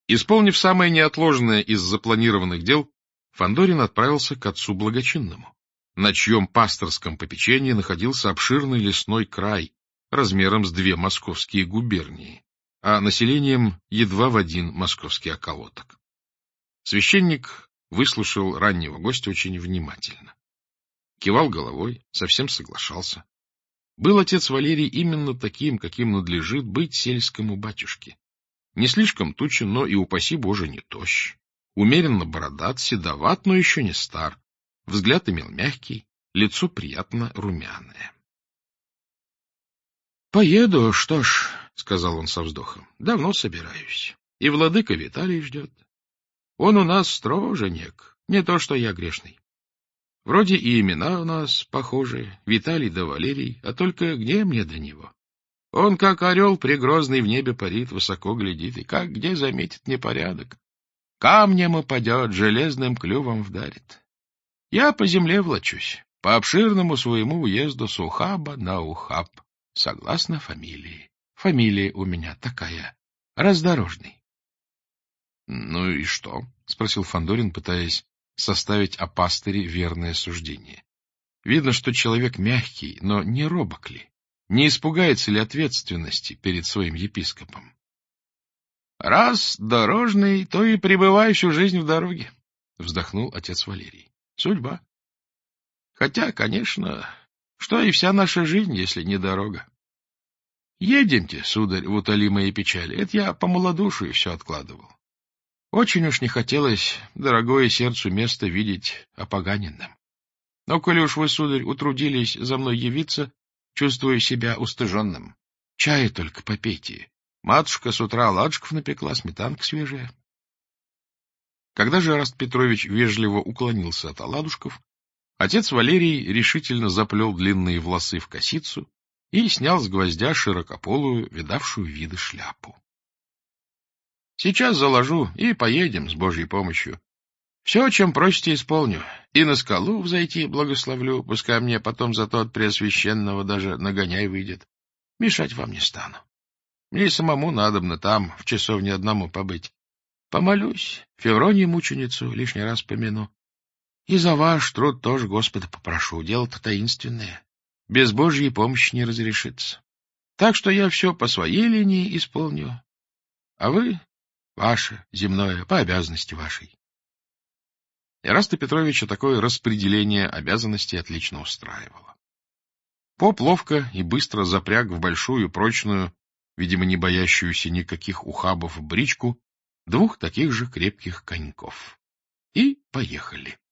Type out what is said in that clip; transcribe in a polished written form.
Исполнив самое неотложное из запланированных дел, Фандорин отправился к отцу Благочинному, на чьем пасторском попечении находился обширный лесной край размером с 2 московские губернии, а населением едва в 1 московский околоток. Священник выслушал раннего гостя очень внимательно. Кивал головой, совсем соглашался. Был отец Валерий именно таким, каким надлежит быть сельскому батюшке. Не слишком тучен, но и, упаси Боже, не тощ. Умеренно бородат, седоват, но еще не стар. Взгляд имел мягкий, лицо приятно румяное. — Поеду, что ж, — сказал он со вздохом, — давно собираюсь. И владыка Виталий ждет. Он у нас строженек, не то что я грешный. Вроде и имена у нас похожи, Виталий да Валерий, а только где мне до него? Он, как орел пригрозный, в небе парит, высоко глядит, и как где заметит непорядок. Камнем упадет, железным клювом вдарит. Я по земле влачусь, по обширному своему уезду с ухаба на ухаб, согласно фамилии. Фамилия у меня такая — Раздорожный. — Ну и что? — спросил Фандорин, пытаясь составить о пастыре верное суждение. Видно, что человек мягкий, но не робок ли? Не испугается ли ответственности перед своим епископом? — Раз дорожный, то и пребывай всю жизнь в дороге, — вздохнул отец Валерий. — Судьба. Хотя, конечно, что и вся наша жизнь, если не дорога. Едемте, сударь, в утолимые печали. Это я по малодушию все откладывал. Очень уж не хотелось дорогое сердцу место видеть опоганенным. Но коли уж вы, сударь, утрудились за мной явиться, чувствую себя устыженным. Чая только попейте. Матушка с утра оладушков напекла, сметанка свежая. Когда же Эраст Петрович вежливо уклонился от оладушков, отец Валерий решительно заплел длинные волосы в косицу и снял с гвоздя широкополую, видавшую виды шляпу. — Сейчас заложу и поедем с Божьей помощью. Все, чем просите, исполню. И на скалу взойти благословлю, пускай мне потом зато от Преосвященного даже нагоняй выйдет. Мешать вам не стану. Мне самому надобно там в часовне одному побыть. Помолюсь, Февронию мученицу лишний раз помяну. И за ваш труд тоже Господа попрошу, дело-то таинственное. Без Божьей помощи не разрешится. Так что я все по своей линии исполню, а вы — ваше, земное, по обязанности вашей. Эраста Петровича такое распределение обязанностей отлично устраивало. Поп ловко и быстро запряг в большую, прочную, видимо, не боящуюся никаких ухабов бричку, 2 таких же крепких коньков. И поехали.